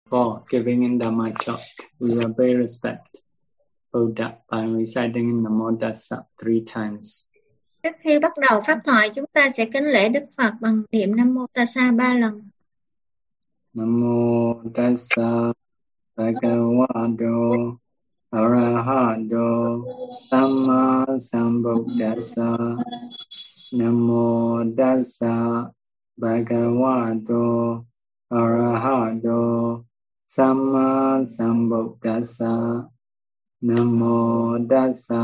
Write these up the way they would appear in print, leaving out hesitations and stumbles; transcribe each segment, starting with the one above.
For giving in Dhamma talk, we will pay respect Buddha by reciting Namo Tassa 3 times. Trước khi bắt đầu pháp thoại, chúng ta sẽ kính lễ Đức Phật bằng niệm Nam Mô Tassa 3 lần. Namo Tassa Bhagavato Arahato Samma Sambuddhassa. Namo Tassa Bhagavato Arahato Samma Sambuddhassa. Namo Tassa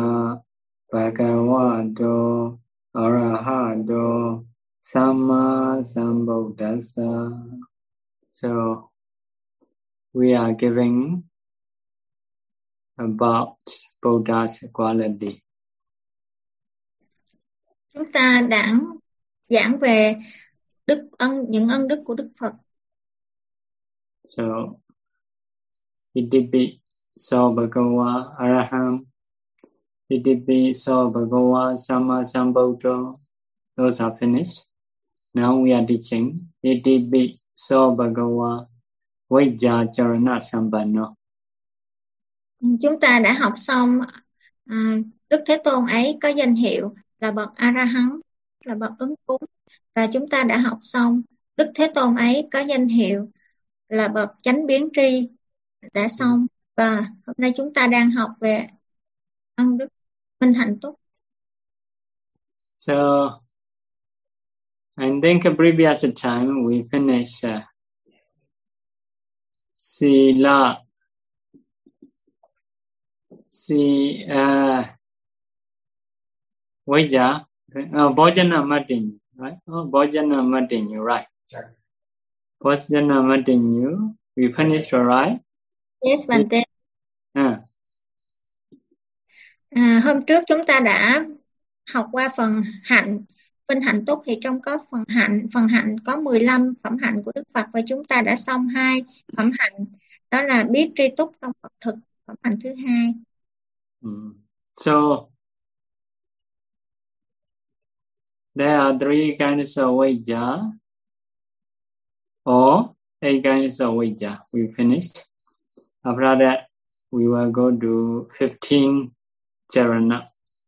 Bhagavato Arahato Samma Sambuddhassa. So we are giving about Buddha's quality. Chúng ta đã giảng về những ân đức của Đức Phật. So Itipi So Bhagava Araham, Itipi So Bhagava Samma Sambuddho. Those are finished. Now we are teaching Itipi So Bhagava Vajja Charana Sampanno. Chúng ta đã học xong Đức Thế Tôn ấy có danh hiệu là bậc A-la-hán, là bậc ứng cúng. Và chúng ta đã học xong Đức Thế Tôn ấy có danh hiệu là bậc chánh biến tri đã xong. Và hôm nay chúng ta đang học về ân đức minh hạnh túc. So I think a previous time we finished Sila Vajja Bhojana Matinyu, right? Oh, Bhojana Matinyu, right? Sure. Bhojana Matinyu, we finished, all right? Yes, Bante. Hôm trước chúng ta đã học qua phần hạnh, minh hạnh túc, thì trong có phần hạnh có 15 phẩm hạnh của Đức Phật, và chúng ta đã xong 2 phẩm hạnh, đó là biết tri túc trong Phật thực, phẩm hạnh thứ 2. So there are 3 kinds of vajja, or 8 kinds of vajja. We finished. After that, we will go to 15 charana.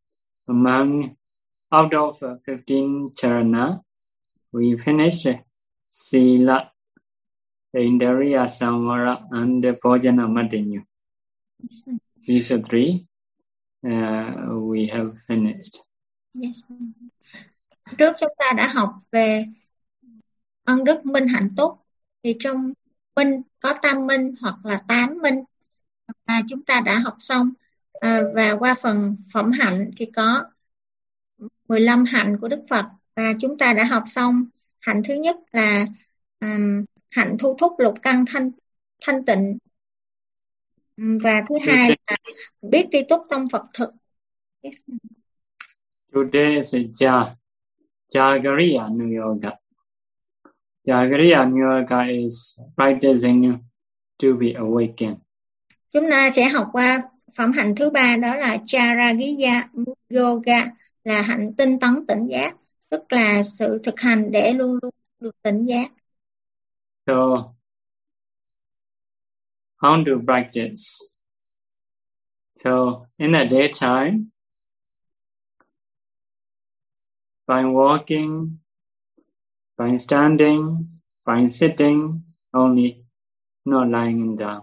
Out of 15 charana, we finished Sila, the Indriya Samvara, and the Bhojana Matinyu. These are 3 we have finished. Yes. Trước chúng ta đã học về ân đức minh hạnh túc, thì trong minh có tam minh hoặc là 8 minh, và chúng ta đã học xong. Và qua phần phẩm hạnh thì có 15 hạnh của Đức Phật, và chúng ta đã học xong hạnh thứ nhất là hạnh thu thúc lục căn thanh tịnh, và thứ 2 là biết tri túc trong Phật thực. Yes. Today is Jagariya Nuyoga. Jagariya Nuyoga is practicing to be awakened. Chúng ta sẽ học qua phẩm hạnh thứ 3, đó là Jagariya Yoga, là hạnh tinh tấn tỉnh giác, tức là sự thực hành để luôn luôn được tỉnh giác. So, how to practice? So, in the daytime, by walking, by standing, by sitting, only, not lying down.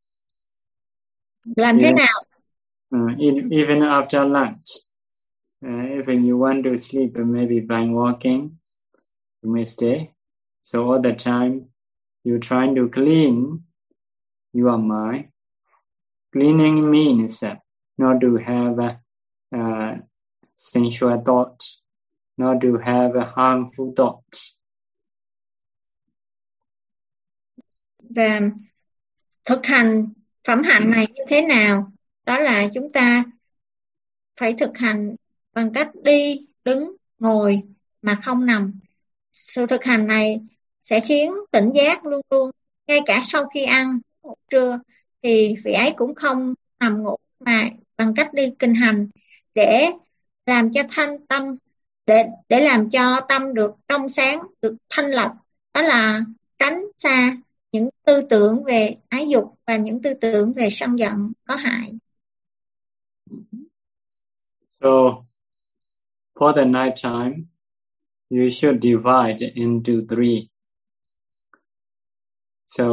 Làm thế nào? Even after lunch, if you want to sleep, maybe by walking, you may stay. So all the time, you're trying to clean your mind. Cleaning means not to have sensual thoughts, not to have harmful thoughts. Và thực hành phẩm hạnh này như thế nào? Đó là chúng ta phải thực hành bằng cách đi, đứng, ngồi mà không nằm. Sự thực hành này sẽ khiến tỉnh giác luôn luôn. Ngay cả sau khi ăn trưa thì vị ấy cũng không nằm ngủ, mà bằng cách đi kinh hành để làm cho thanh tâm, để làm cho tâm được trong sáng, được thanh lọc. Đó là tránh xa những tư tưởng về ái dục và những tư tưởng về sân giận có hại. So, for the night time, you should divide into 3. So,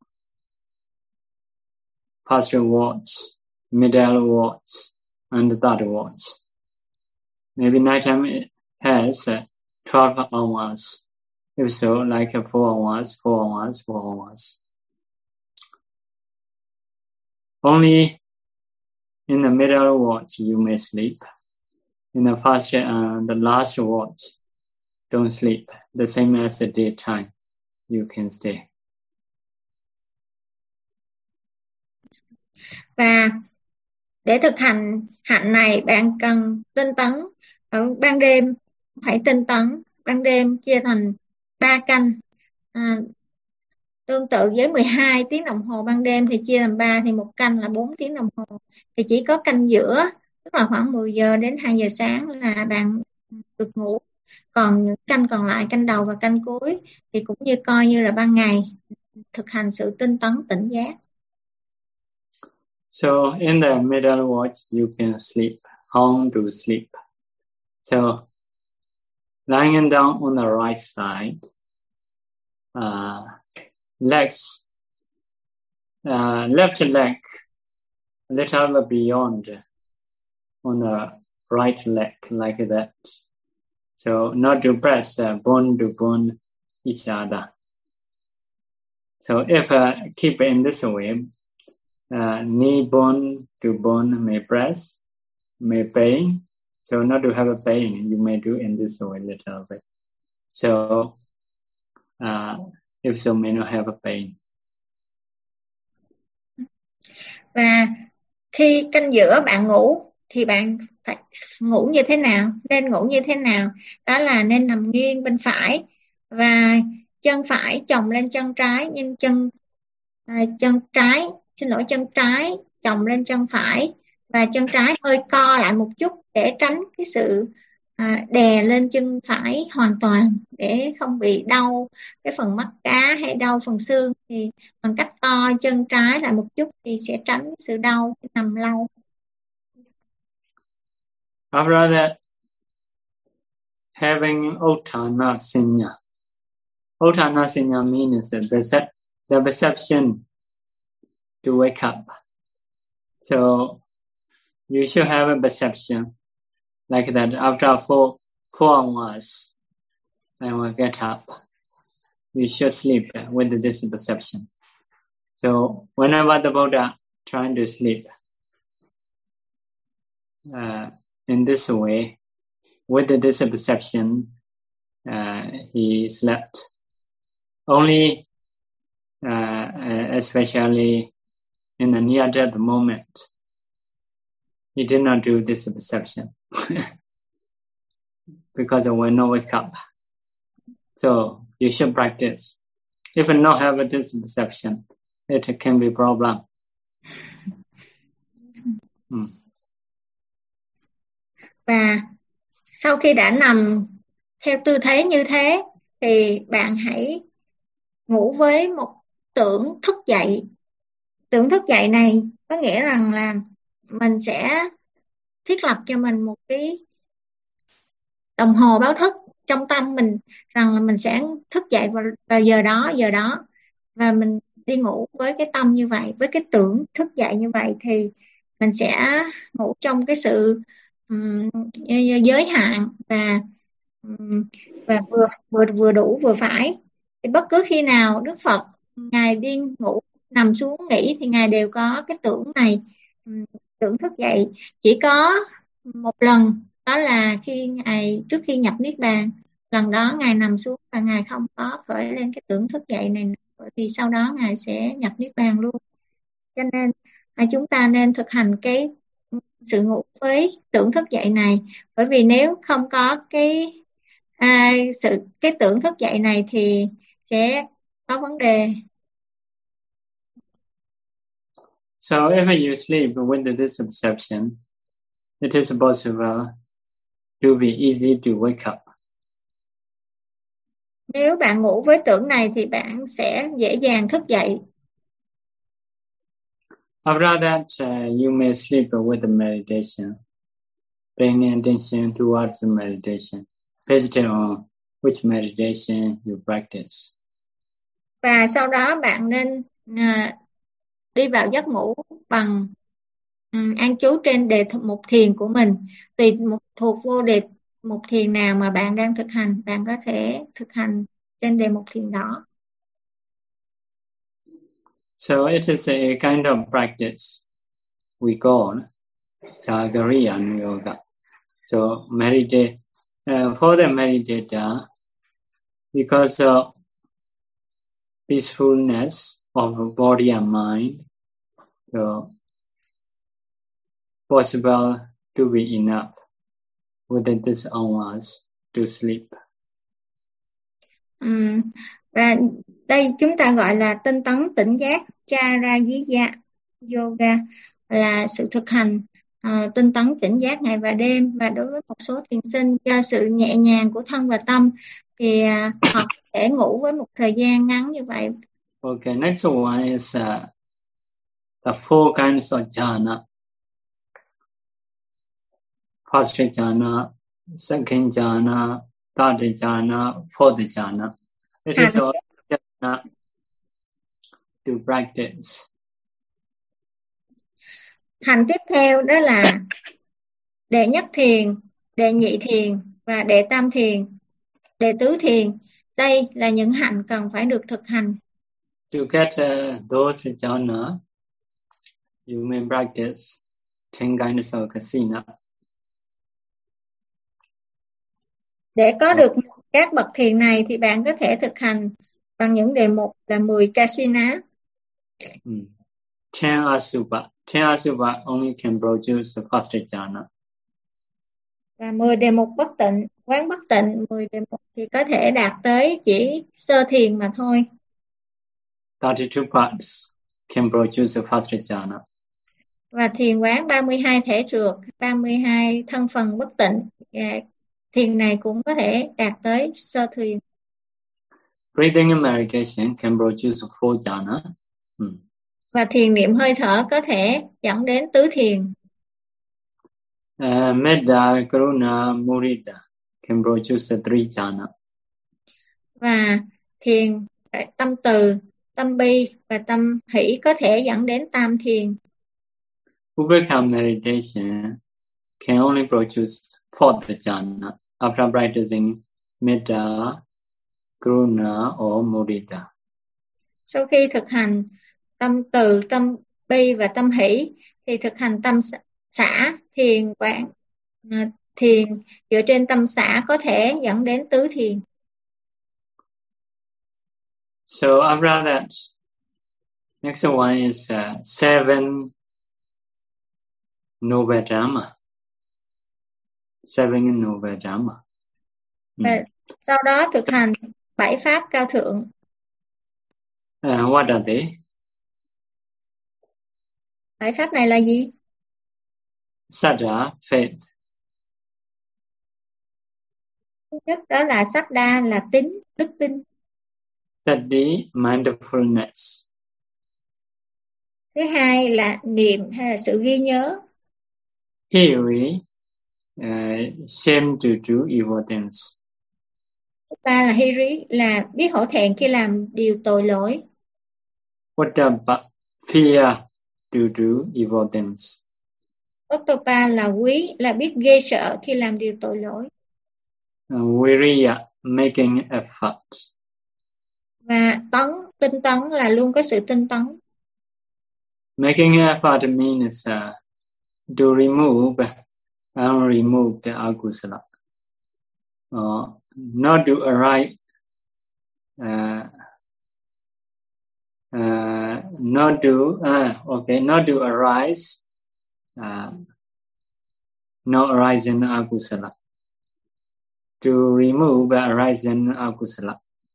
first watch, middle watch, and third watch. Maybe nighttime has 12 hours. If so, like 4 hours, 4 hours, 4 hours. Only in the middle watch you may sleep. In the first and the last watch, don't sleep. The same as the daytime, you can stay. Và để thực hành hạnh này, bạn cần tinh tấn. Ở ban đêm phải tinh tấn. Ban đêm chia thành 3 canh. Tương tự với 12 tiếng đồng hồ ban đêm thì chia làm 3 thì một canh là 4 tiếng đồng hồ. Thì chỉ có canh giữa, tức là khoảng 10 giờ đến 2 giờ sáng là bạn được ngủ. Còn những canh còn lại, canh đầu và canh cuối thì cũng như coi như là ban ngày, thực hành sự tinh tấn tỉnh giác. So in the middle watch you can sleep. How to sleep? So lying down on the right side, legs, left leg a little bit beyond on the right leg like that. So not to press bone to bone each other. So if keep in this way, knee bone to bone may press, may pain. So not to have a pain, you may do in this way a little bit. So if so, may not have a pain. Và khi canh giữa bạn ngủ thì bạn phải ngủ như thế nào? Nên ngủ như thế nào? Đó là nên nằm nghiêng bên phải và chân phải chồng lên chân trái, nhưng chân trái chồng lên chân phải và chân trái hơi co lại một chút để tránh cái sự đè lên chân phải hoàn toàn, để không bị đau cái phần mắt cá hay đau phần xương. Thì bằng cách co chân trái lại một chút thì sẽ tránh sự đau khi nằm lâu. After that, having Uttanasanya. Uttanasanya means the perception to wake up. So you should have a perception like that. After 4 hours, I will get up. You should sleep with this perception. So whenever the Buddha trying to sleep, in this way, with this perception, he slept. Only, especially in the near-death moment, he did not do this perception because I will not wake up. So you should practice. If you not have this perception, it can be a problem. Và sau khi đã nằm theo tư thế như thế thì bạn hãy ngủ với một tưởng thức dậy. Tưởng thức dậy này có nghĩa rằng là mình sẽ thiết lập cho mình một cái đồng hồ báo thức trong tâm mình, rằng là mình sẽ thức dậy vào giờ đó và mình đi ngủ với cái tâm như vậy, với cái tưởng thức dậy như vậy thì mình sẽ ngủ trong cái sự giới hạn và vừa đủ vừa phải. Thì bất cứ khi nào Đức Phật ngài đi ngủ, nằm xuống nghỉ thì ngài đều có cái tưởng này, tưởng thức dậy. Chỉ có một lần, đó là trước khi nhập niết bàn, lần đó ngài nằm xuống và ngài không có khởi lên cái tưởng thức dậy này, bởi vì sau đó ngài sẽ nhập niết bàn luôn. Cho nên chúng ta nên thực hành cái sự ngủ với tưởng thức dậy này, bởi vì nếu không có cái tưởng thức dậy này thì sẽ có vấn đề. So if you sleep with this perception, it is possible to be easy to wake up. Nếu bạn ngủ với tưởng này thì bạn sẽ dễ dàng thức dậy. After that, you may sleep with the meditation, paying attention towards the meditation, based on which meditation you practice. Và sau đó bạn nên đi vào giấc ngủ bằng an trú trên đề mục thiền của mình. Tùy thuộc vô đề mục thiền nào mà bạn đang thực hành, bạn có thể thực hành trên đề mục thiền đó. So it is a kind of practice we call Jagriyana Yoga. So meditate for the meditator, because of peacefulness of body and mind, so possible to be enough within this hours to sleep. Và đây chúng ta gọi là tinh tấn tỉnh giác Charagiya Yoga, là sự thực hành tinh tấn tỉnh giác ngày và đêm. Và đối với một số thiền sinh, do sự nhẹ nhàng của thân và tâm thì họ có thể ngủ với một thời gian ngắn như vậy. Okay, next one is the four kinds of jhana. First jhana, second jhana, third jhana, fourth jhana. It is all jhana to practice. Hành tiếp theo đó là đệ nhất thiền, đệ nhị thiền và đệ tam thiền, đệ tứ thiền. Đây là những hạnh cần phải được thực hành. To get those jhana, you may practice 10 kinds of kasina. Để có được các bậc thiền này thì bạn có thể thực hành bằng những đề mục là 10 kasina. 10 asubha. 10 asubha only can produce the first jhana. Và 10 đề mục bất tịnh, quán bất tịnh, 10 đề mục thì có thể đạt tới chỉ sơ thiền mà thôi. 32 parts can produce the first jhana. Và thiền quán 32 thể trượt, 32 thân phần bất tịnh, thiền này cũng có thể đạt tới sơ thiền. Breathing and meditation can produce 4 jhana. Và thiền niệm hơi thở có thể dẫn đến tứ thiền. Metta, Karuna, Mudita can produce 3 jhana. Và thiền tâm từ, tâm bi và tâm hỷ có thể dẫn đến tam thiền. Upekkha meditation can only produce 4th jhana after practicing Metta, Karuna or Mudita. Sau khi thực hành tâm từ, tâm bi và tâm hỷ thì thực hành tâm xả, thiền quán, thiền dựa trên tâm xả có thể dẫn đến tứ thiền. So after that, next one is 7 noble dhamma. 7 noble dhamma. Sau đó thực hành 7 pháp cao thượng. What are they? 7 pháp này là gì? Saddha, faith. Thứ nhất đó là Saddha, là tín, đức tin. Sati, mindfulness. Thứ hai là niệm hay là sự ghi nhớ. Hiri, shame to do evil things. Thứ ba là hiri, là biết hổ thẹn khi làm điều tội lỗi. Ottappa, fear to do evil things. Ottappa là quý, là biết ghê sợ khi làm điều tội lỗi. Viriya, making effort. Và tinh tấn là luôn có sự tinh tấn. Making effort means to remove unremoved akusala. Not to arise, not to arise, not arising akusala. To remove arising akusala.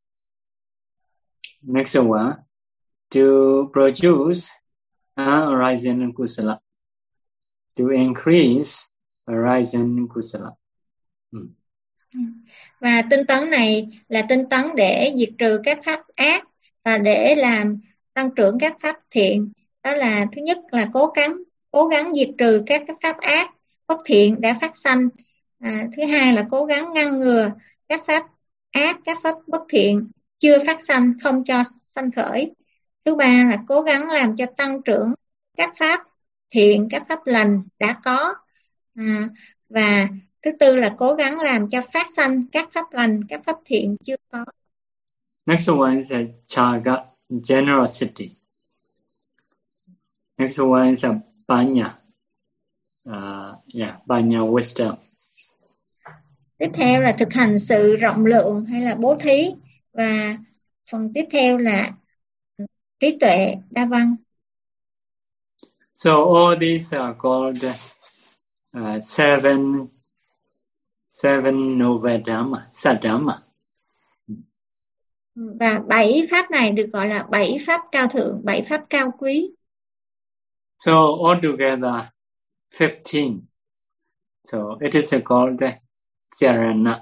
Next one, to produce arising kusala. To increase arising kusala. Và tinh tấn này là tinh tấn để diệt trừ các pháp ác và để làm tăng trưởng các pháp thiện. Đó là thứ nhất là cố gắng diệt trừ các pháp ác bất thiện đã phát sanh. Thứ hai là cố gắng ngăn ngừa các pháp ác, các pháp bất thiện chưa phát sanh, không cho sanh khởi. Thứ ba là cố gắng làm cho tăng trưởng các pháp thiện, các pháp lành đã có. Và thứ tư là cố gắng làm cho phát sanh các pháp lành, các pháp thiện chưa có. Next one is chaga, generosity. Next one is panya. Panya, wisdom. Tiếp theo là thực hành sự rộng lượng hay là bố thí. Và phần tiếp theo là trí tuệ, đa văn. So all these are called seven noble dhamma, sadhamma. Và 7 pháp này được gọi là 7 pháp cao thượng, 7 pháp cao quý. So altogether 15. So it is called charana.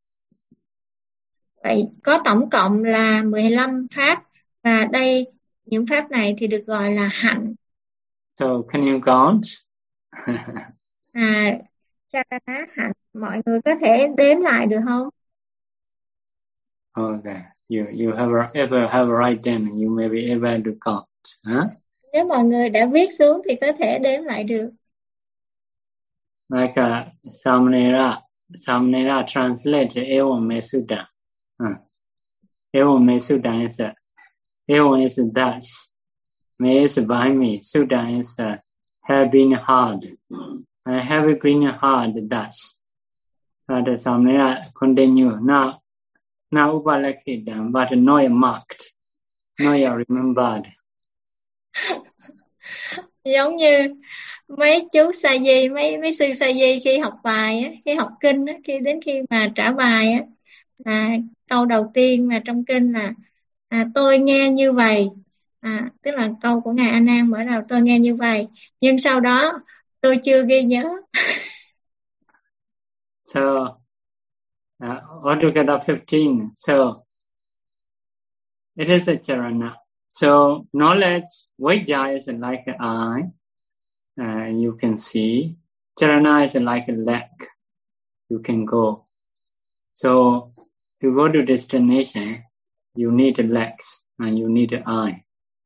Vậy có tổng cộng là 15 pháp, và đây những pháp này thì được gọi là hạnh. So can you count? Charana, hạnh, mọi người có thể đếm lại được không? Okay, you ever have write down, you may be able to count. Nếu mọi người đã viết xuống thì có thể đếm lại được. Like Samanera translate Evam Me Sutta. Evam Me Sutta is Evam is thus. Me is by me. Sutta is have been hard. I have been hard thus. That Samanera continue. Now upalakhitam, but not marked. Not remembered. Giống như mấy chú sa di, mấy sư sa di khi học bài á, khi học kinh á, khi mà trả bài á, là câu đầu tiên mà trong kinh là tôi nghe như vậy, tức là câu của ngài A Nan mở đầu tôi nghe như vậy, nhưng sau đó tôi chưa ghi nhớ. So altogether 15. So it is a charana. So knowledge, Vajja is like an eye. You can see. Charana is like a leg. You can go. So to go to destination, you need legs and you need an eye.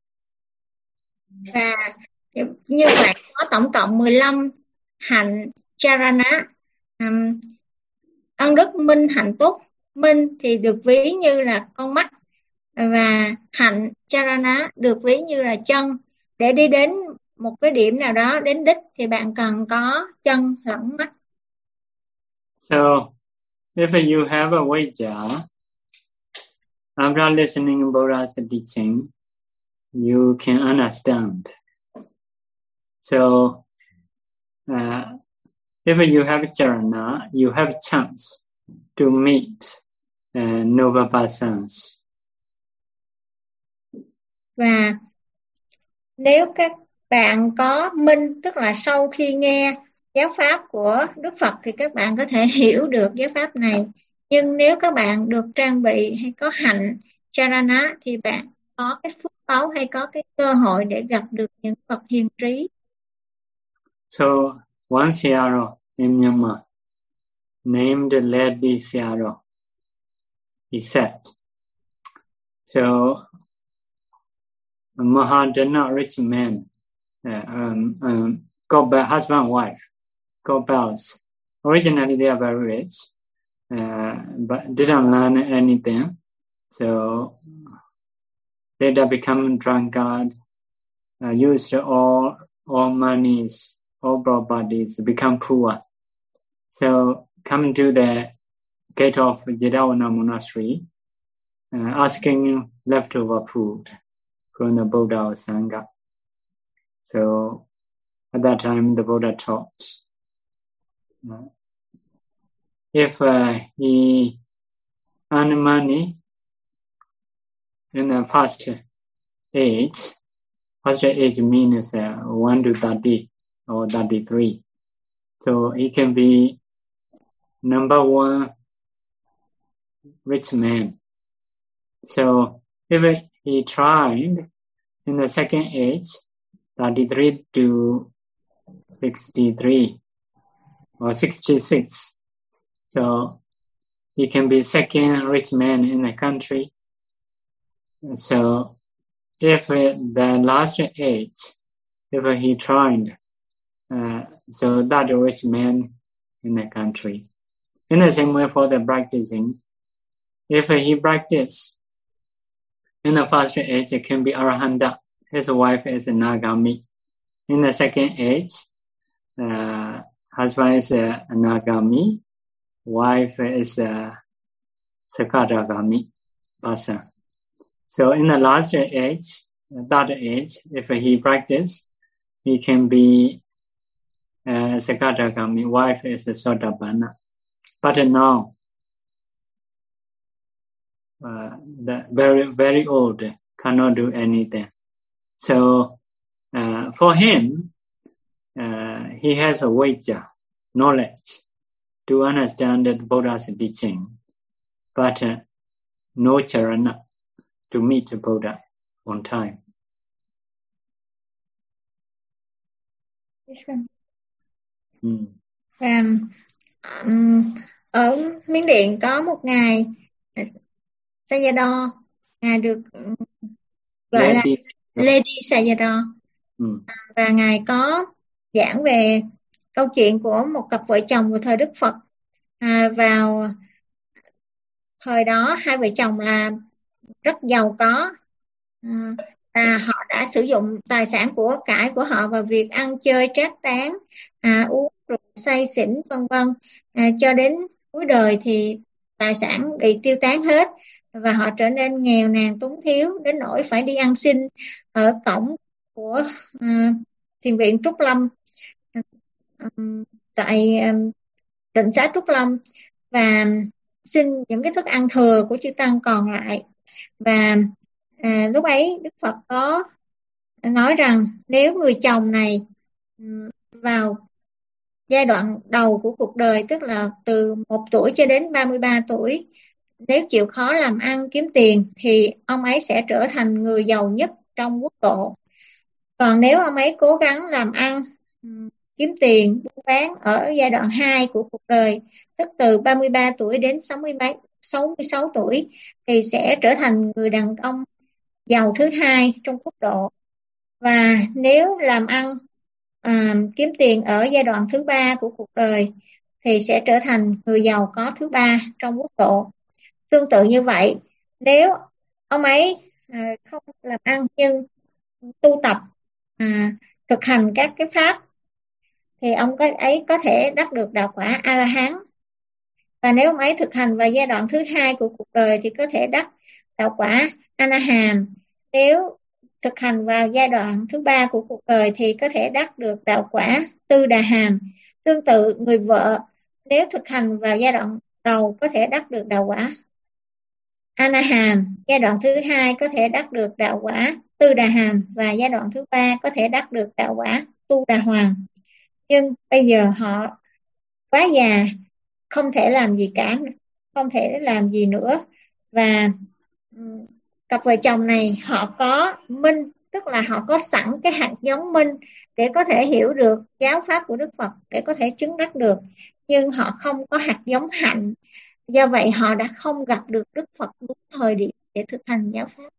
Và như vậy có tổng cộng 15 hạnh charana. Ân đức minh hạnh túc. Minh thì được ví như là con mắt, và hạnh charana được ví như là chân. Để đi đến một cái điểm nào đó, đến đích, thì bạn cần có chân lẫn mắt. So if you have a Vajja, after listening to Buddha's teaching, you can understand. So if you have charana, you have chance to meet noble persons. Và nếu các bạn có minh, tức là sau khi nghe giáo pháp của Đức Phật thì các bạn có thể hiểu được giáo pháp này. Nhưng nếu các bạn được trang bị hay có hạnh charana thì bạn có cái phước báu hay có cái cơ hội để gặp được những Phật hiền trí. So one Sayadaw in Myanmar named Ledi Sayadaw, he said, so Mahadana rich man, couple, husband and wife, couples. Originally they are very rich, but didn't learn anything. So later become drunkard, used all monies, all properties, become poor. So coming to the gate of Jedavana monastery, asking leftover food from the Buddha or Sangha. So at that time the Buddha taught, if he earned money in the first age means 1 to 30 or 33. So he can be number one rich man. So if he tried in the second age, 33 to 63 or 66, so he can be second rich man in the country. So if the last age, if he tried, so that rich man in the country. In the same way for the practicing, if he practice in the first age, it can be Arahanta. His wife is a Nagami. In the second age, husband is a Nagami, wife is a Sakadagami person. So in the last age, that age, if he practice, he can be Sakadagami, wife is a Sotapanna. But now, the very old, cannot do anything. So for him, he has a Vajja, knowledge, to understand the Buddha's teaching, but no charana to meet the Buddha on time. Ở Miến Điện có một ngài Sayadaw, ngài được gọi là Lady Sayadaw, và ngài có giảng về câu chuyện của một cặp vợ chồng của thời Đức Phật. Vào thời đó hai vợ chồng là rất giàu có, và họ đã sử dụng tài sản của cải của họ vào việc ăn chơi trác tán, uống rượu say xỉn vân vân, cho đến cuối đời thì tài sản bị tiêu tán hết và họ trở nên nghèo nàn túng thiếu đến nỗi phải đi ăn xin ở cổng của thiền viện Trúc Lâm tại tịnh xá Trúc Lâm và xin những cái thức ăn thừa của chư tăng còn lại. Và lúc ấy Đức Phật có nói rằng nếu người chồng này vào giai đoạn đầu của cuộc đời, tức là từ 1 tuổi cho đến 33 tuổi, nếu chịu khó làm ăn kiếm tiền thì ông ấy sẽ trở thành người giàu nhất trong quốc độ. Còn nếu ông ấy cố gắng làm ăn kiếm tiền buôn bán ở giai đoạn 2 của cuộc đời, tức từ 33 tuổi đến 66 tuổi, thì sẽ trở thành người đàn ông giàu thứ 2 trong quốc độ. Và nếu làm ăn kiếm tiền ở giai đoạn thứ 3 của cuộc đời thì sẽ trở thành người giàu có thứ 3 trong quốc độ. Tương tự như vậy, nếu ông ấy không làm ăn nhưng tu tập thực hành các cái pháp thì ông ấy có thể đắc được đạo quả A-la-hán. Và nếu ông ấy thực hành vào giai đoạn thứ 2 của cuộc đời thì có thể đắc đạo quả A-na-hàm. Nếu thực hành vào giai đoạn thứ 3 của cuộc đời thì có thể đắc được đạo quả Tư Đà Hàm. Tương tự, người vợ nếu thực hành vào giai đoạn đầu có thể đắc được đạo quả A-na-hàm, giai đoạn thứ 2 có thể đắc được đạo quả Tư Đà Hàm, và giai đoạn thứ 3 có thể đắc được đạo quả Tu Đà Hoàng. Nhưng bây giờ họ quá già, không thể làm gì cả, không thể làm gì nữa. Và cặp vợ chồng này họ có minh, tức là họ có sẵn cái hạt giống minh để có thể hiểu được giáo pháp của Đức Phật, để có thể chứng đắc được, nhưng họ không có hạt giống hạnh. Do vậy họ đã không gặp được Đức Phật đúng thời điểm để thực hành giáo pháp.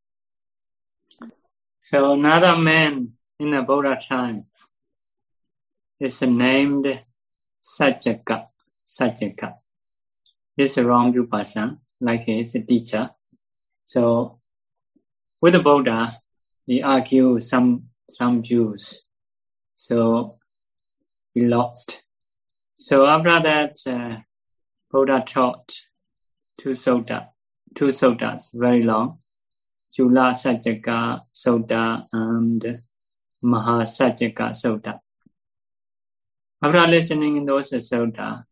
So another man in the Buddha time is named Sajjaka. Sajjaka is a wrong person, like his teacher. So with the Buddha, he argued some views. So he lost. So after that, Buddha taught two suttas, very long, Chula Sajjaka Sutta and Mahasajjaka Sutta. After listening to those sutta,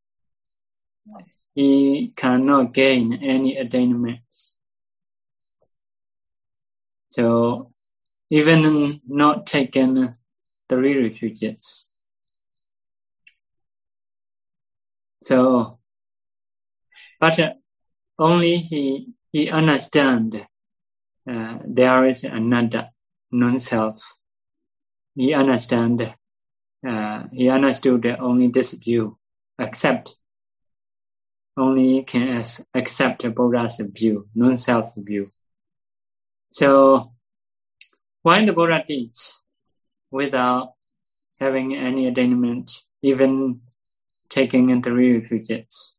he cannot gain any attainments. So even not taken 3 refuges. So, but only he understand there is another non-self. He understood that only this view only can accept Buddha's view, non-self view. So when the Buddha teach without having any attainment, even taking in 3 refuges,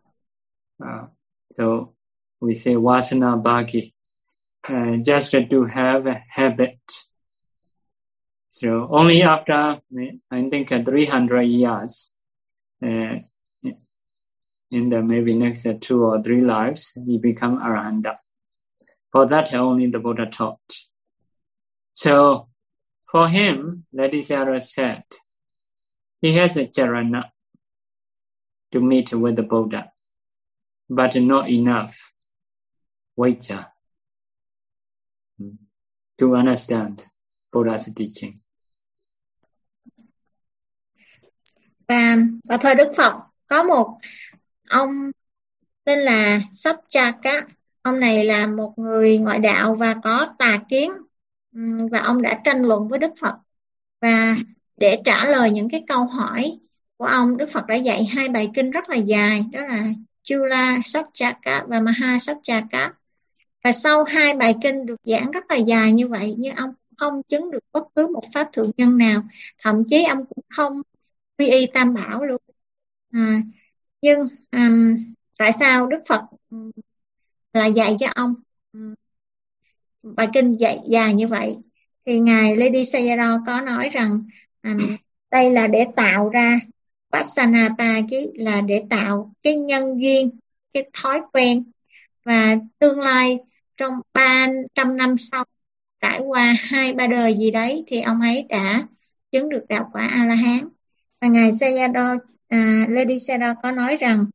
so we say Vasana Bhagi, just to have a habit. So only after, I think, 300 years, in the maybe next 2 or 3 lives, he become Arahanta. For that only the Buddha taught. So for him, Ledi Sayadaw said, he has a charana to meet with the Buddha, but not enough vajja to understand Buddha's teaching. Và thời Đức Phật có một ông tên là Sabchaka. Ông này là một người ngoại đạo và có tà kiến, và ông đã tranh luận với Đức Phật. Và để trả lời những cái câu hỏi của ông, Đức Phật đã dạy 2 bài kinh rất là dài, đó là Chula Sabchaka và Maha Sabchaka. Và sau 2 bài kinh được giảng rất là dài như vậy, nhưng ông không chứng được bất cứ một pháp thượng nhân nào, thậm chí ông cũng không quy y Tam Bảo luôn. Nhưng tại sao Đức Phật lại dạy cho ông bài kinh dài như vậy? Thì Ngài Ledi Sayadaw có nói rằng đây là để tạo ra Vasanapa, là để tạo cái nhân duyên, cái thói quen, và tương lai trong 300 năm sau, trải qua 2-3 đời gì đấy, thì ông ấy đã chứng được đạo quả A-la-hán. Và Ngài Sayadaw, Ledi Sayadaw có nói rằng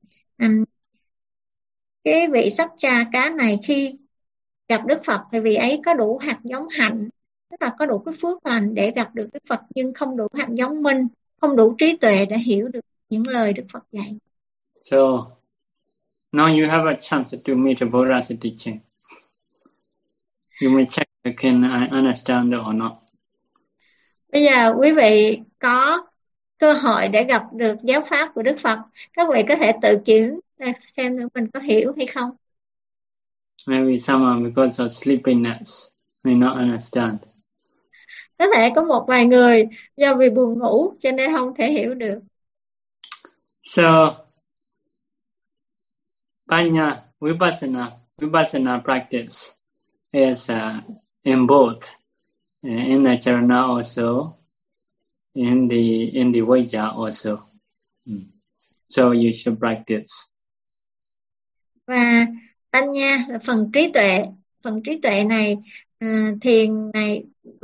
cái vị Sabchaka này khi gặp Đức Phật thì vị ấy có đủ hạt giống hạnh, tức là có đủ cái phước lành để gặp được Đức Phật, nhưng không đủ hạt giống minh, không đủ trí tuệ để hiểu được những lời Đức Phật dạy. So now you have a chance to meet Buddha's teaching. You may check can I understand or not. Bây giờ quý vị có cơ hội để gặp được giáo pháp của Đức Phật. Các vị có thể tự kiểm xem mình có hiểu hay không. Maybe someone because of sleepiness may not understand. Có thể có một vài người do vì buồn ngủ cho nên không thể hiểu được. So Panya Vipassana practice is in both in the charana also, in the vajja also. So you should practice. Và Panya là phần trí tuệ. Phần trí tuệ này, thiền này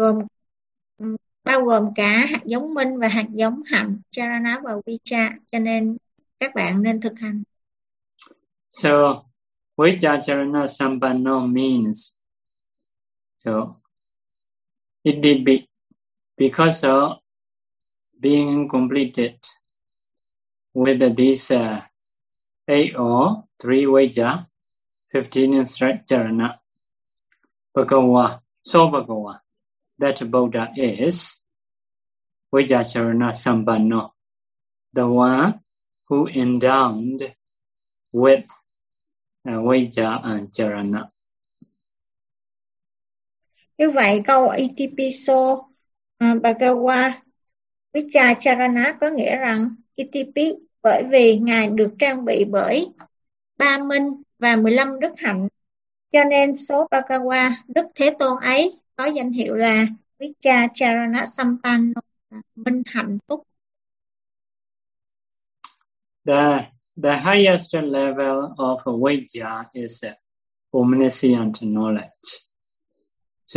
bao gồm cả hạt giống minh và hạt giống hạnh, charana và vicha, cho nên các bạn nên thực hành. So vajja charana sampanno means, so it did be because of being completed with these 8 or 3 vajja, 15 charana, Bhagawa, so Bhagawa, that Buddha is Vajjacharana Sampanno, the one who endowed with Vajja and Charana. Như vậy câu Itipiso Bhagawa Vajjacharana có nghĩa rằng Itipi, bởi vì Ngài được trang bị bởi 3 minh và 15 đức hạnh, cho nên số Bhagawa, Đức Thế Tôn ấy có danh hiệu là Vajjacharana Sampanno, minh hạnh túc. The highest level of Vajja is omniscient knowledge. So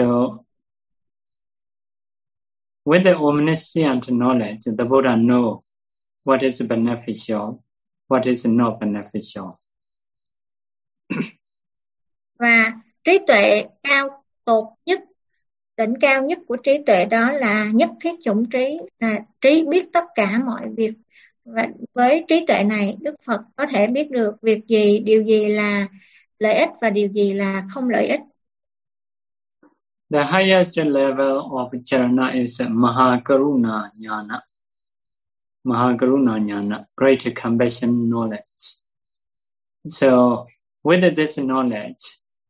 with the omniscient knowledge, the Buddha knows what is beneficial, what is not beneficial. Và trí tuệ cao tột nhất, đỉnh cao nhất của trí tuệ đó là nhất thiết chủng trí, là trí biết tất cả mọi việc. Và với trí tuệ này, Đức Phật có thể biết được việc gì, điều gì là lợi ích và điều gì là không lợi ích. The highest level of charana is Mahakaruna Jnana. Mahakaruna Jnana, great compassion knowledge. So, with this knowledge,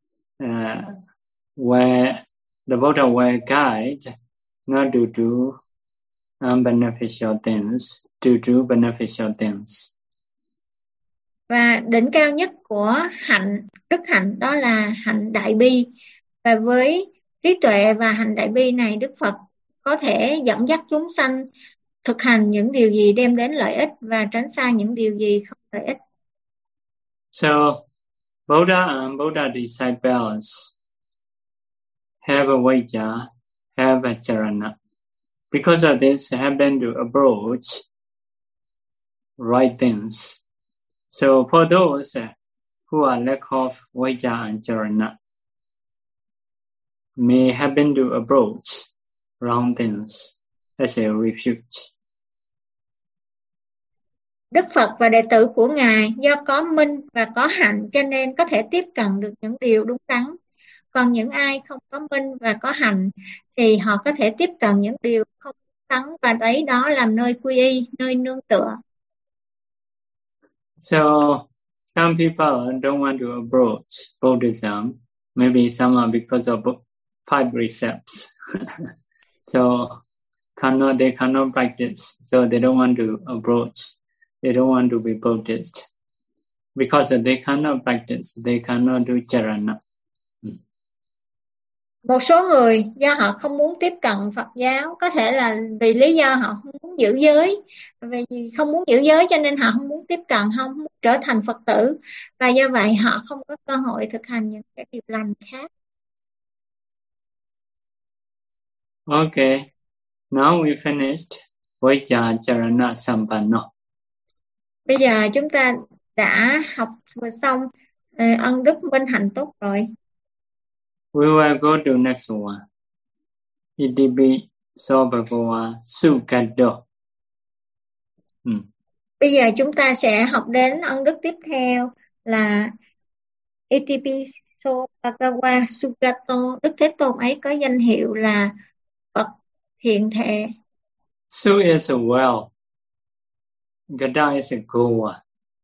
where the Buddha will guide not to do unbeneficial things, to do beneficial things. Và đỉnh cao nhất của đức hạnh đó là hạnh đại bi. Và với trí tuệ và hạnh đại bi này, Đức Phật có thể dẫn dắt chúng sanh thực hành những điều gì đem đến lợi ích và tránh xa những điều gì không lợi ích. So, Buddha and Buddha disciples have a Vajja, have a Charana. Because of this, have been to approach right things. So, for those who are lack of Vajja and Charana, may happen to approach wrong things as a refuge. Đức Phật và đệ tử của Ngài do có minh và có hạnh cho nên có thể tiếp cận được những điều đúng đắn. Còn những ai không có minh và có hạnh thì họ có thể tiếp cận những điều không đúng đắn và lấy đó làm nơi quy y, nơi nương tựa. So, some people don't want to approach Buddhism. Maybe some are because of 5 precepts. So, they cannot practice. So, they don't want to approach. They don't want to be Buddhist. Because they cannot practice. They cannot do charana. Một số người do họ không muốn tiếp cận Phật giáo, có thể là vì lý do họ không muốn giữ giới. Vì không muốn giữ giới cho nên họ không muốn tiếp cận, không muốn trở thành Phật tử. Và do vậy họ không có cơ hội thực hành những cái điều lành khác. Okay. Now we finished Vajja Charana Sampanno. Bây giờ chúng ta đã học vừa xong ân đức minh hạnh tốt rồi. We will go to next one. Itipi Sobhagawa Sukado. Bây giờ chúng ta sẽ học đến ân đức tiếp theo là Itipi Sobhagawa Sugato. Đức Thế Tôn ấy có danh hiệu là Phật Thiện Thệ. Su is a well. Gada is a goa.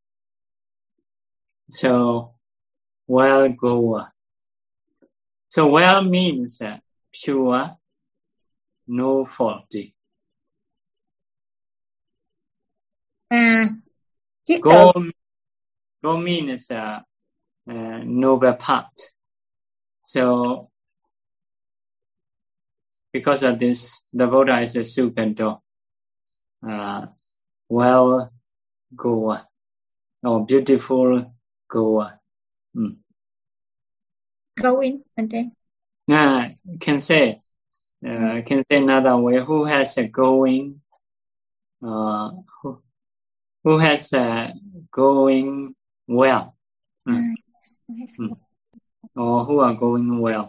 So, well goa. So, well means pure, no faulty. Chiếc go means noble path. So, because of this, the Buddha is a Sukado. Well goa, or beautiful goa. Going, can say another way. Who has a going? Who has a going well? Or who are going well?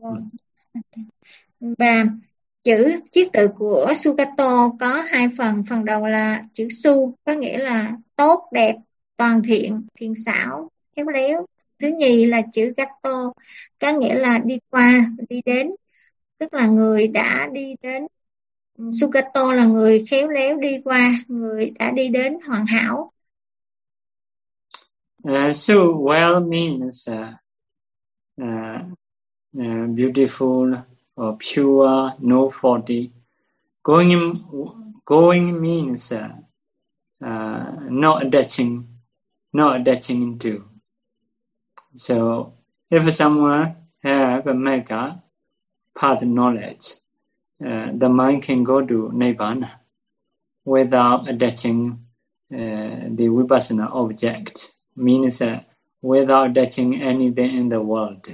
Và chiếc tự của Sugato có hai phần. Phần đầu là chữ Su, có nghĩa là tốt, đẹp, toàn thiện, thiện xảo, khéo léo. Thứ nhì là chữ Gatto, có nghĩa là đi qua, đi đến. Tức là người đã đi đến. Sugato là người khéo léo đi qua, người đã đi đến hoàn hảo. So well means beautiful or pure, no faulty. Going means not attaching into. So if someone have a mega path knowledge, the mind can go to Nibbana without attaching the Vipassana object. Means without attaching anything in the world.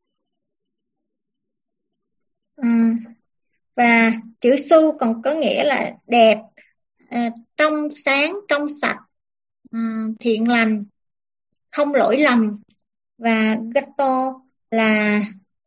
Và chữ Su còn có nghĩa là đẹp, trong sáng, trong sạch, thiện lành, không lỗi lầm. Và Gatto là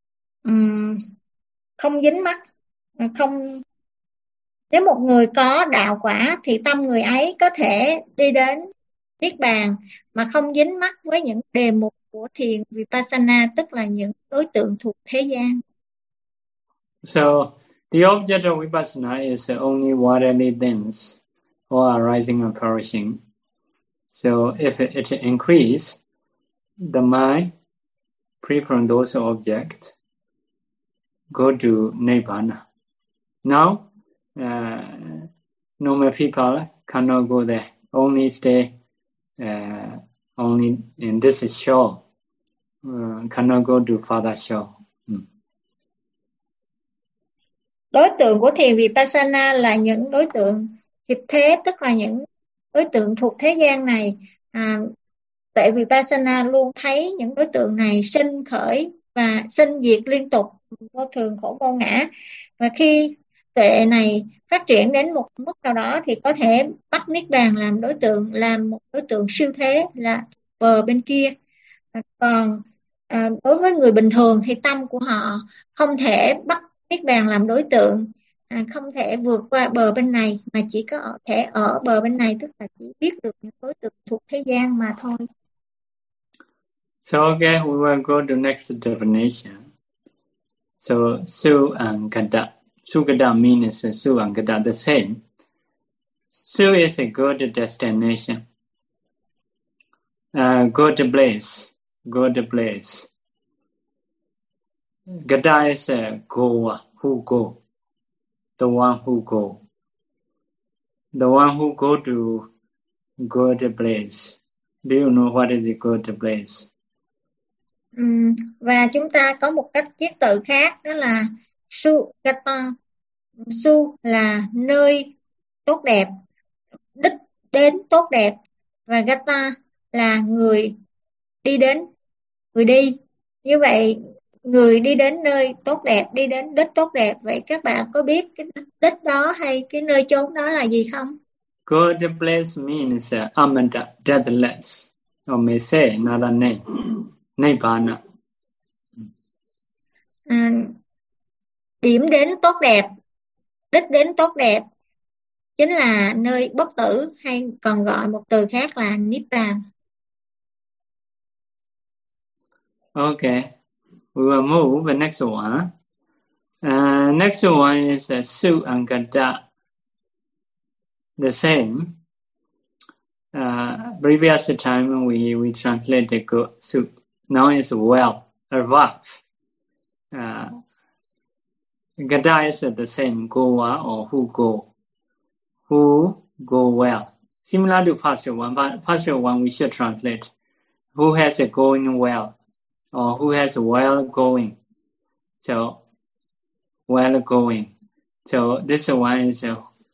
không dính mắc, không. Nếu một người có đạo quả thì tâm người ấy có thể đi đến Niết Bàn mà không dính mắc với những đề mục của thiền Vipassana, tức là những đối tượng thuộc thế gian. So the object of Vipassana is only worldly things, all arising and perishing. So if it increase, the mind, free from those objects, go to Nibbana. Now, normal people cannot go there. Only stay only in this shore. Cannot go to further shore. Đối tượng của thiền Vipassana là những đối tượng hiệp thế, tức là những đối tượng thuộc thế gian này. Tuệ Vipassana luôn thấy những đối tượng này sinh khởi và sinh diệt liên tục, vô thường khổ vô ngã. Và khi tuệ này phát triển đến một mức nào đó thì có thể bắt Niết Bàn làm đối tượng, làm một đối tượng siêu thế là bờ bên kia. Còn đối với người bình thường thì tâm của họ không thể bắt Niết Bàn làm đối tượng, không thể vượt qua bờ bên này, mà chỉ có thể ở bờ bên này, tức là chỉ biết được những đối tượng thuộc thế gian mà thôi. So okay, we will go to next definition. So Su and Gata. Sugata means Su and Gata the same. Su is a good destination. Good place. Good place. Gata is a goer, who go. The one who go. The one who go to good place. Do you know what is a good place? Và chúng ta có một cách viết tự khác, đó là Sugata. Su là nơi tốt đẹp, đích đến tốt đẹp, và Gata là người đi đến, người đi. Như vậy người đi đến nơi tốt đẹp, đi đến đích tốt đẹp. Vậy các bạn có biết cái đích đó hay cái nơi chốn đó là gì không? Good place means Amanda, deathless, or may say another name, Nibbana. Điểm đến tốt đẹp, đích đến tốt đẹp chính là nơi bất tử, hay còn gọi một từ khác là Nibbana. Okay, we will move the next one. Next one is Su and Gata. The same. Previous time we translated Su. Now it's well, a verb. Gata is the same, goer or who go. Who go well. Similar to first one, but first one we should translate. Who has a going well, or who has well going. So, well going. So this one is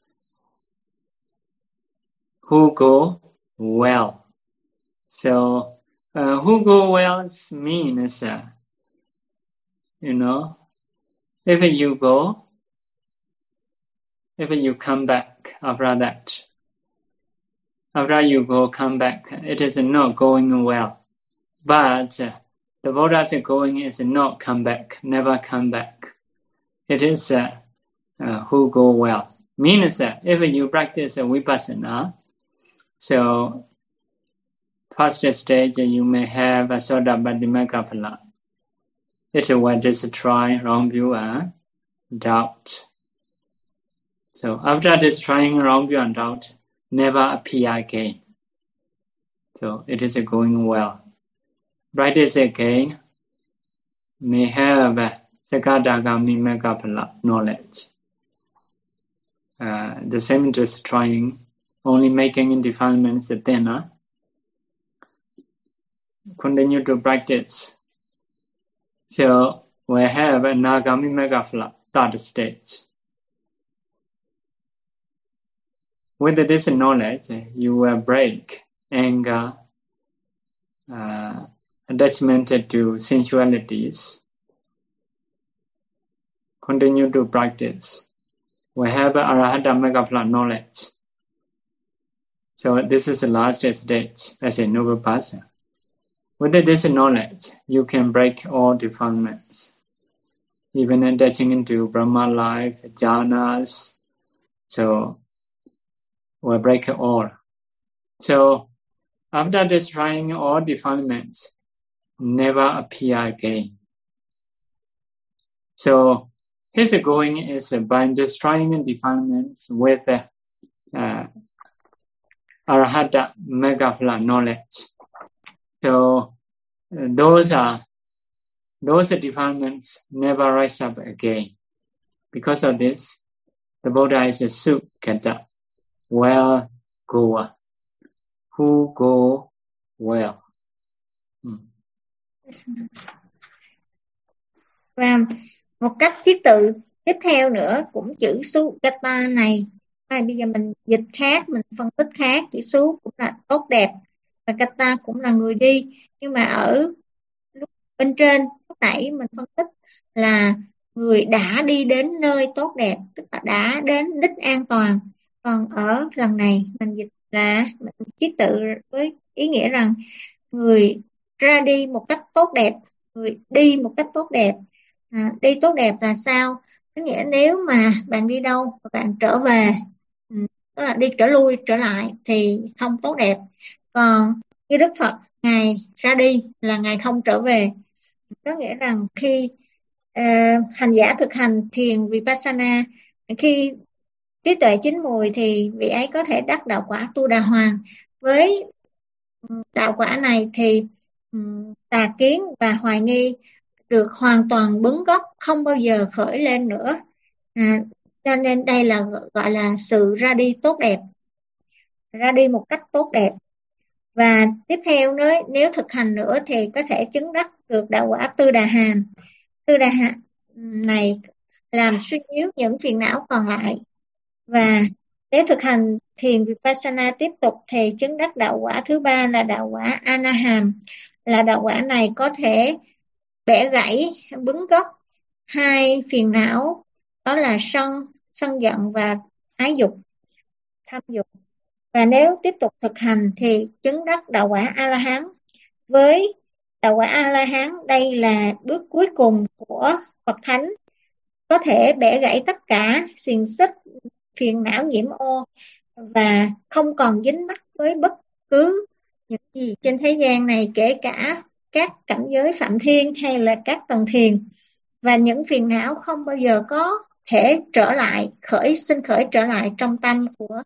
who go well. So, who go well means, if you go, if you come back after that, after you go, come back, it is not going well. But the Buddha's going is not come back, never come back. It is who go well. Means if you practice Vipassana, so first stage you may have a Sotapaddi Magga. It will destroy wrong view and doubt. So after destroying wrong view and doubt, never appear again. So it is going well. Practice again, may have Sakadagami Magga knowledge. The same destroying, only making defilements thinner. Continue to practice. So we have a Nagami Magga third stage. With this knowledge, you will break anger, attachment to sensualities. Continue to practice. We have Arahata Magga knowledge. So this is the last stage as a noble person. With this knowledge, you can break all defilements, even attaching into Brahma life, jhanas. So we'll break all. So after destroying all defilements, never appear again. So his going is by destroying defilements with Arahata Megaphala knowledge. So those defilements never rise up again. Because of this, the Buddha is a Sukata, well goer, who go well. Và một cách viết tự tiếp theo nữa cũng chữ Sukata này. Bây giờ mình dịch khác, mình phân tích khác. Chữ Su cũng là tốt đẹp và Kata cũng là người đi. Nhưng mà ở bên trên lúc nãy mình phân tích là người đã đi đến nơi tốt đẹp, tức là đã đến đích an toàn. Còn ở lần này mình dịch là mình viết tự với ý nghĩa rằng người ra đi một cách tốt đẹp, người đi một cách tốt đẹp. Đi tốt đẹp là sao? Có nghĩa nếu mà bạn đi đâu và bạn trở về, tức là đi trở lui trở lại thì không tốt đẹp. Còn như Đức Phật Ngài ra đi là Ngài không trở về. Có nghĩa rằng khi hành giả thực hành thiền Vipassana, khi trí tuệ chín mùi thì vị ấy có thể đắc đạo quả Tu Đà Hoàng. Với đạo quả này thì tà kiến và hoài nghi được hoàn toàn bứng gốc, không bao giờ khởi lên nữa. Cho nên đây là gọi là sự ra đi tốt đẹp, ra đi một cách tốt đẹp. Và tiếp theo nếu thực hành nữa thì có thể chứng đắc được đạo quả Tư Đà Hàm. Tư Đà Hàm này làm suy yếu những phiền não còn lại. Và nếu thực hành thiền Vipassana tiếp tục thì chứng đắc đạo quả thứ ba là đạo quả Anaham. Là đạo quả này có thể bẻ gãy, bứng gốc hai phiền não, đó là sân giận và ái dục, tham dục. Và nếu tiếp tục thực hành thì chứng đắc đạo quả A-la-hán. Với đạo quả A-la-hán, đây là bước cuối cùng của Phật Thánh, có thể bẻ gãy tất cả xiềng xích phiền não nhiễm ô và không còn dính mắc với bất cứ những gì trên thế gian này, kể cả các cảnh giới phạm thiên hay là các tầng thiền. Và những phiền não không bao giờ có thể trở lại, sinh khởi trở lại trong tâm của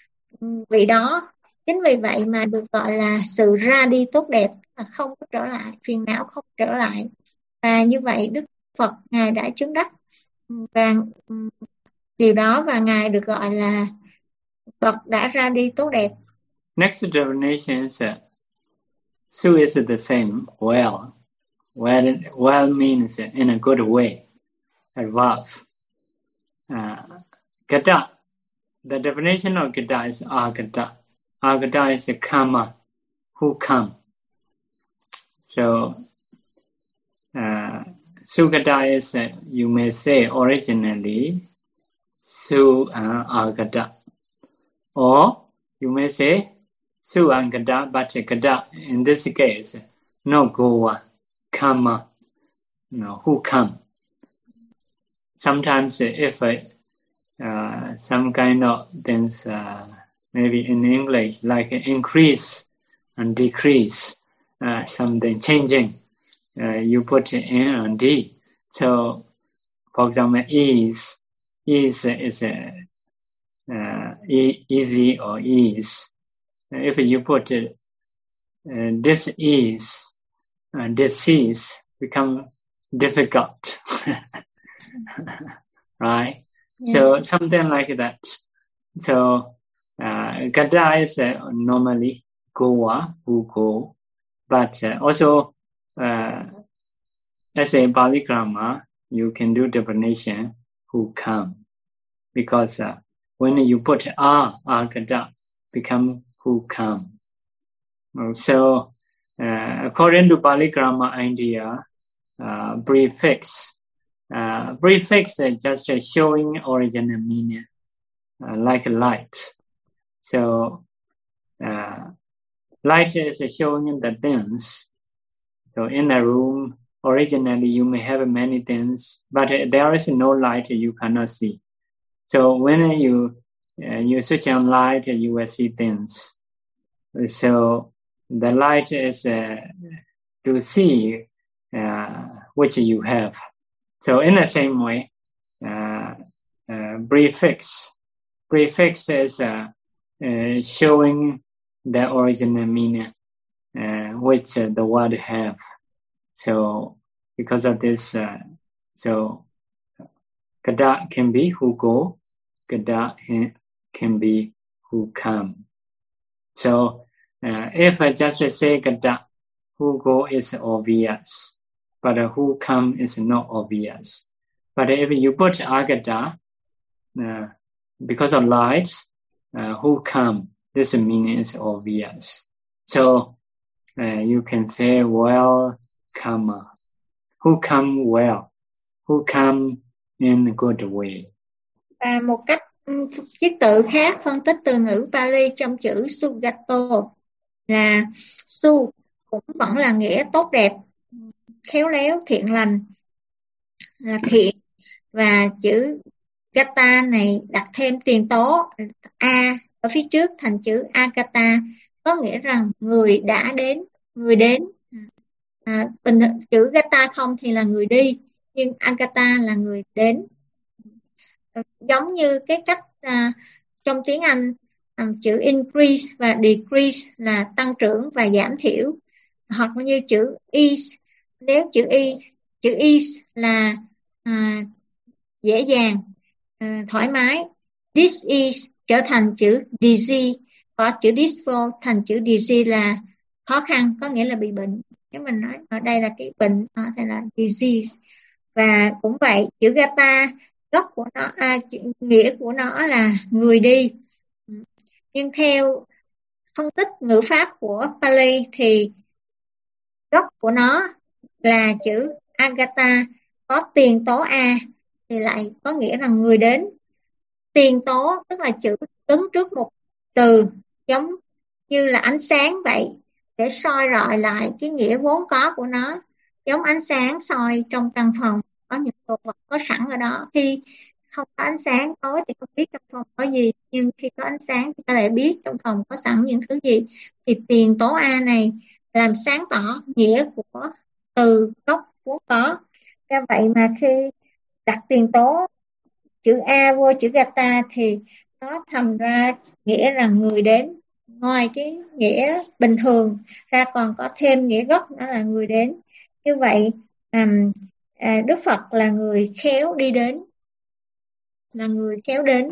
vị đó. Chính vì vậy mà được gọi là sự ra đi tốt đẹp, không có trở lại, phiền não không trở lại. Và như vậy Đức Phật Ngài đã chứng đắc và điều đó, và Ngài được gọi là Phật đã ra đi tốt đẹp. Next definition is Su is the same, well. Well means in a good way, above. Gata, the definition of Gata is Agata. Agata is a karma, who come. So, Sugata is, you may say originally, Su Agata. Or, you may say, Su Angata, but Gata, in this case, no Goa, karma, who come. Sometimes if some kind of things, maybe in English, like increase and decrease, something changing, you put in and D. So, for example, ease is easy or ease. If you put dis-ease, disease become difficult, right? Yes. So something like that. So Gata is normally goa, who go, but also as a Pali grammar, you can do definition who come, because when you put Gata, become who come. So according to Pali grammar idea, prefix is just showing original meaning, like light. So light is showing the things. So in a room, originally you may have many things, but there is no light, you cannot see. So when you switch on light, you will see things. So the light is to see which you have. So in the same way, prefix is showing the original meaning which the word have. So because of this, so Gada can be who go, Gada can be who come. So if I just say Gada, who go is obvious, but who come is not obvious. But if you put Agada, because of light, who come, this meaning is obvious. So you can say welcome. Who come well, who come in a good way. Và một cách viết tự khác phân tích từ ngữ Pali trong chữ Sugato là Su cũng vẫn là nghĩa tốt đẹp, khéo léo, thiện lành, là thiện, và chữ Gata này đặt thêm tiền tố A ở phía trước thành chữ Agata, có nghĩa rằng người đã đến, người đến. Chữ Gata không thì là người đi, nhưng Agata là người đến. Giống như cái cách trong tiếng Anh chữ increase và decrease là tăng trưởng và giảm thiểu, hoặc như chữ ease, nếu chữ ease là dễ dàng, thoải mái, this is trở thành chữ disease, có chữ this vô thành chữ disease là khó khăn, có nghĩa là bị bệnh. Nếu mình nói ở đây là cái bệnh thì là disease. Và cũng vậy, chữ Gata gốc của nó, nghĩa của nó là người đi. Nhưng theo phân tích ngữ pháp của Pali thì gốc của nó là chữ Agata, có tiền tố A thì lại có nghĩa là người đến. Tiền tố tức là chữ đứng trước một từ, giống như là ánh sáng vậy, để soi rọi lại cái nghĩa vốn có của nó, giống ánh sáng soi trong căn phòng, có những đồ vật có sẵn ở đó. Khi không có ánh sáng tối thì không biết trong phòng có gì, nhưng khi có ánh sáng thì có thể biết trong phòng có sẵn những thứ gì. Thì tiền tố A này làm sáng tỏ nghĩa của từ gốc vốn có. Do vậy mà khi đặt tiền tố chữ A vô chữ Gata thì nó thành ra nghĩa rằng người đến. Ngoài cái nghĩa bình thường ra còn có thêm nghĩa gốc, đó là người đến. Như vậy Đức Phật là người khéo đi đến, là người khéo đến.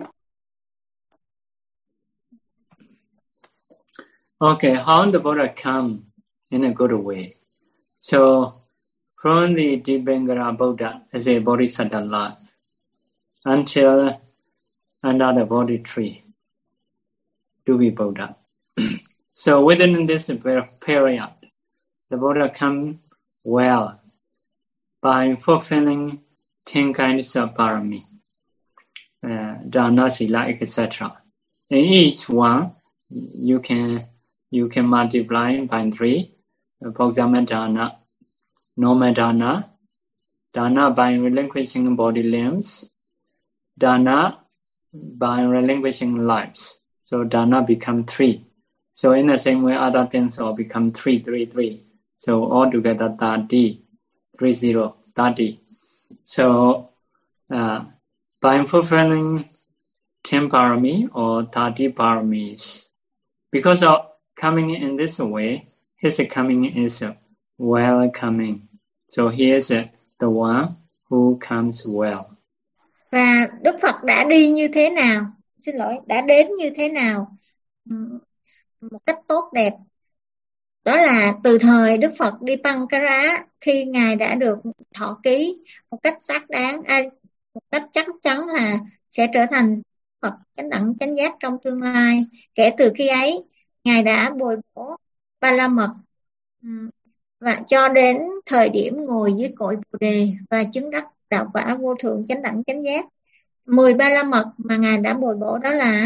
Okay, how the Buddha come in a good way? So, from the Dibengara Buddha as a Bodhisattva life until under the Bodhi tree to be Buddha. So, within this period, the Buddha come well by fulfilling 10 kinds of parami, dana, sila, etc. In each one, you can multiply by 3. For example, dana, normal dana by relinquishing body limbs, dana by relinquishing lives. So dana become 3. So in the same way, other things all become 3, 3, 3. So altogether 30, 30. So by fulfilling 10 parami or 30 paramis, because of coming in this way, his coming is welcoming. So he is the one who comes well. Và Đức Phật đã đi như thế nào? Đã đến như thế nào? Một cách tốt đẹp. Đó là từ thời Đức Phật đi Pankara, khi Ngài đã được thọ ký một cách xác đáng, một cách chắc chắn là sẽ trở thành Phật chánh đẳng chánh giác trong tương lai. Kể từ khi ấy, Ngài đã bồi bổ Ba La Mật và cho đến thời điểm ngồi dưới cội Bồ Đề và chứng đắc đạo quả vô thượng chánh đẳng chánh giác. 10 Ba La Mật mà Ngài đã bồi bổ đó là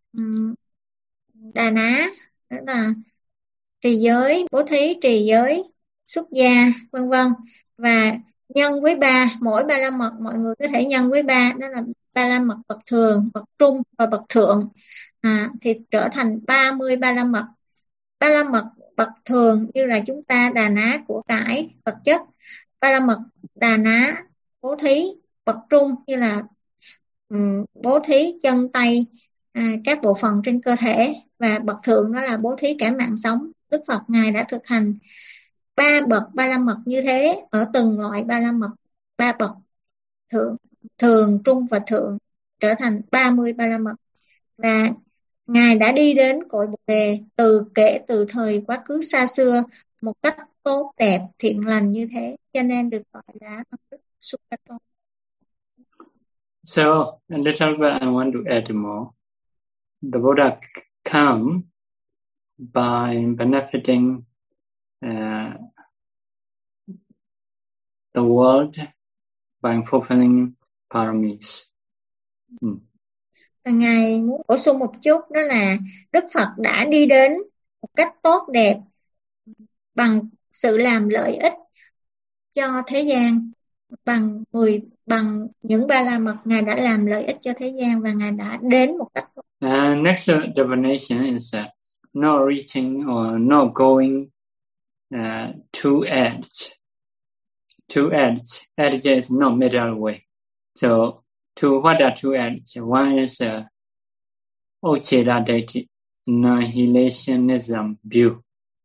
Đà Ná, đó là trì giới, bố thí, trì giới, xuất gia, vân vân. Và nhân với 3, mỗi Ba La Mật mọi người có thể nhân với 3, đó là Ba La Mật bậc thường, bậc trung và bậc thượng, thì trở thành 30 Ba La Mật. Ba La Mật bậc thường như là chúng ta đà ná của cải vật chất, ba la mật đà ná bố thí, bậc trung như là bố thí chân tay, các bộ phận trên cơ thể, và bậc thượng đó là bố thí cả mạng sống. Đức Phật ngài đã thực hành 3 bậc ba la mật như thế ở từng loại ba la mật, 3 bậc thượng, thường, trung và thượng, trở thành 30 ba la mật. Và ngài đã đi đến cội Bồ đề kể từ thời quá khứ xa xưa một cách tốt đẹp thiện lành như thế, cho nên được gọi là Đức Sugato. So a little bit I want to add more. The Buddha come by benefiting the world by fulfilling paramis. Và ngài muốn bổ sung một chút, đó là Đức Phật đã đi đến một cách tốt đẹp bằng sự làm lợi ích cho thế gian, bằng những ba la mật ngài đã làm lợi ích cho thế gian, và ngài đã đến một cách tốt. Next definition is not reaching or not going to edge. To edge. Edge is not middle way. So what are two edge? One is Ucheda Deity, annihilationism view.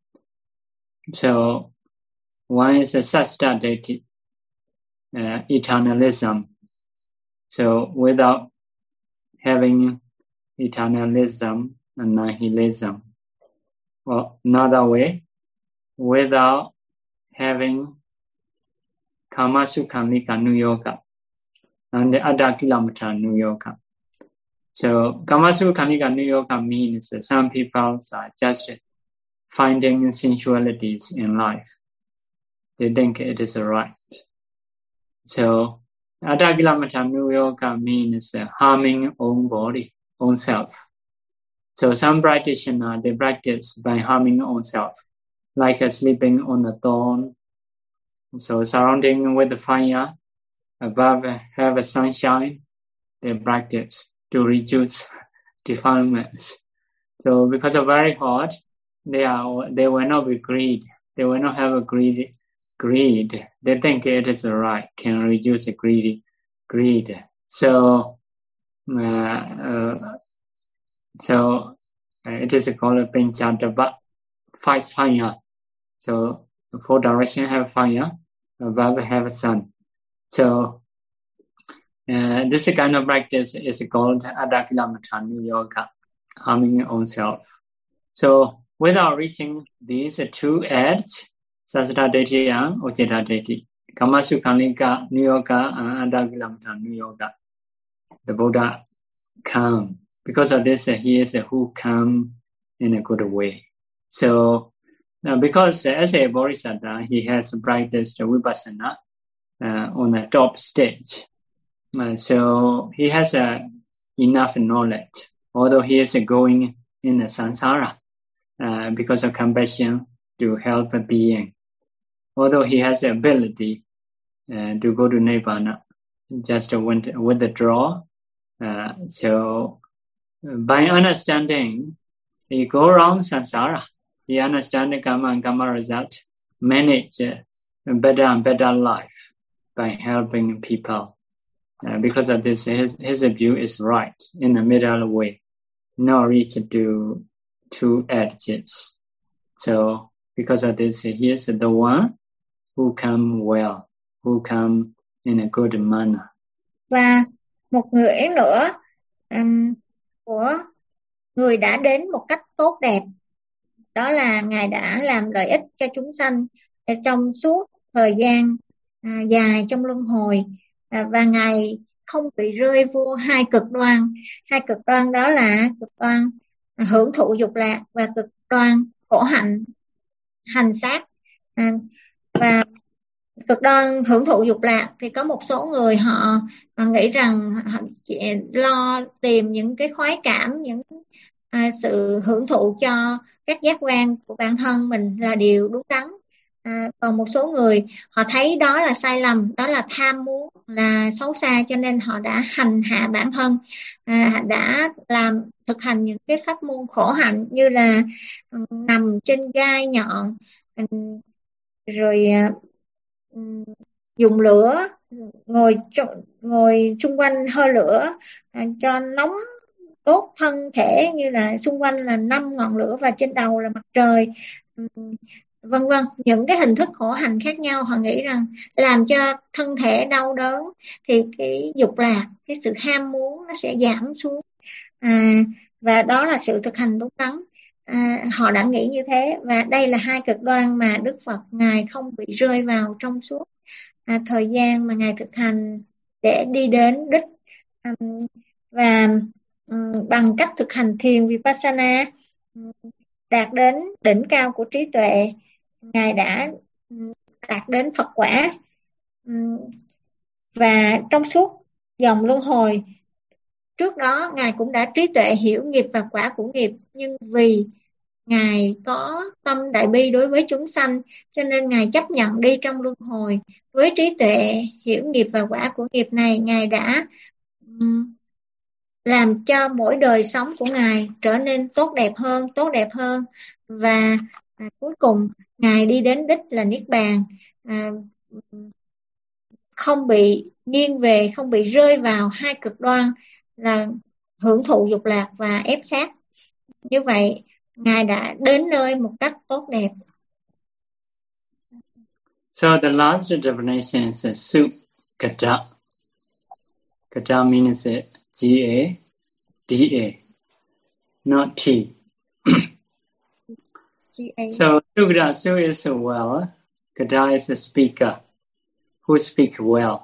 So one is a Sasta Deity, eternalism. So without having eternalism, annihilism. Or another way, without having Kamasukhamika Nuyoga and the Adakilamata Nuyoga. So Kamasukhamika Nuyoga means that some people are just finding sensualities in life. They think it is right. So Adakilamata Nuyoga means harming own body, own self. So some practitioners, they practice by harming own self, like sleeping on a thorn. So surrounding with the fire, above have a sunshine, they practice to reduce defilements. So because of very hot, they will not be greed. They will not have a greed. They think it is right, can reduce greed. So it is called a Panchadava, 5 fire. So 4 directions have fire, above have sun. So this kind of practice is called Adakilamatanu Yoga, harming your own self. So without reaching these 2 edges, Sasata Deity and Ujjeta Deity, Kamasukhamika Yoga and Adakilamatanu Yoga, the Buddha come. Because of this, he is who come in a good way. So because as a Bodhisattva, he has practiced Vipassana on the top stage. So he has enough knowledge, although he is going in the samsara because of compassion to help a being. Although he has the ability to go to Nibbana, just withdraw. So by understanding, he go around samsara. He understands the karma and karma result, manage better and better life by helping people. Because of this, his view is right, in the middle way, not reach to 2 edges. So because of this, he is the one who come well, who come in a good manner. Và một người nữa của người đã đến một cách tốt đẹp, đó là ngài đã làm lợi ích cho chúng sanh trong suốt thời gian dài trong luân hồi, và ngài không bị rơi vô 2 cực đoan. 2 cực đoan đó là cực đoan hưởng thụ dục lạc và cực đoan khổ hạnh hành sát. Và cực đoan hưởng thụ dục lạc thì có một số người họ nghĩ rằng họ chỉ lo tìm những cái khoái cảm, những sự hưởng thụ cho các giác quan của bản thân mình là điều đúng đắn. Còn một số người họ thấy đó là sai lầm, đó là tham muốn, là xấu xa, cho nên họ đã hành hạ bản thân, đã làm thực hành những cái pháp môn khổ hạnh như là nằm trên gai nhọn, rồi dùng lửa, ngồi xung quanh hơi lửa cho nóng đốt thân thể, như là xung quanh là 5 ngọn lửa và trên đầu là mặt trời, vân vân. Những cái hình thức khổ hạnh khác nhau, họ nghĩ rằng làm cho thân thể đau đớn thì cái dục lạc, cái sự ham muốn nó sẽ giảm xuống, và đó là sự thực hành đúng đắn. Họ đã nghĩ như thế, và đây là hai cực đoan mà Đức Phật Ngài không bị rơi vào trong suốt thời gian mà Ngài thực hành để đi đến đích. Và bằng cách thực hành thiền Vipassana đạt đến đỉnh cao của trí tuệ, Ngài đã đạt đến Phật quả. Và trong suốt dòng luân hồi trước đó, Ngài cũng đã trí tuệ hiểu nghiệp và quả của nghiệp, nhưng vì Ngài có tâm đại bi đối với chúng sanh, cho nên Ngài chấp nhận đi trong luân hồi. Với trí tuệ hiểu nghiệp và quả của nghiệp này, Ngài đã làm cho mỗi đời sống của Ngài trở nên tốt đẹp hơn, và cuối cùng Ngài đi đến đích là Niết Bàn, không bị nghiêng về, không bị rơi vào hai cực đoan là hưởng thụ dục lạc và ép sát. Như vậy Ngài đã đến nơi một cách tốt đẹp. So the last definition is Sugata. Gata means G-A-D-A, not T. So Sugata, Su is a well, Gata is a speaker who speak well.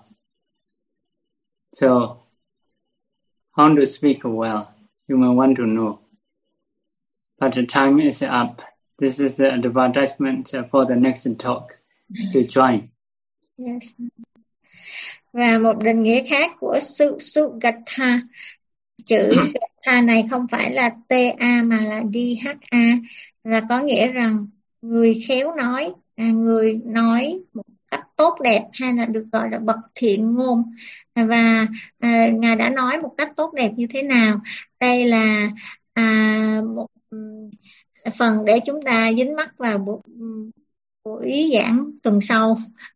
So how to speak well, you may want to know. But the time is up. This is the advertisement for the next talk to join. Yes. Và một định nghĩa khác của Sugata, chữ Gatha này không phải là T-A mà là D-H-A, là có nghĩa rằng người khéo nói, người nói một cách tốt đẹp, hay là được gọi là bậc thiện ngôn. Và Ngài đã nói một cách tốt đẹp như thế nào? Đây là một phần để chúng ta dính mắc vào buổi giảng tuần sau.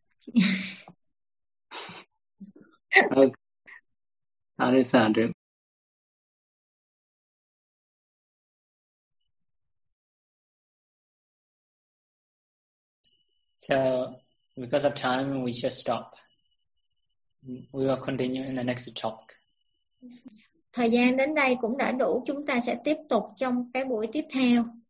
So, because of time, we should stop. We will continue in the next talk. Thời gian đến đây cũng đã đủ, chúng ta sẽ tiếp tục trong cái buổi tiếp theo.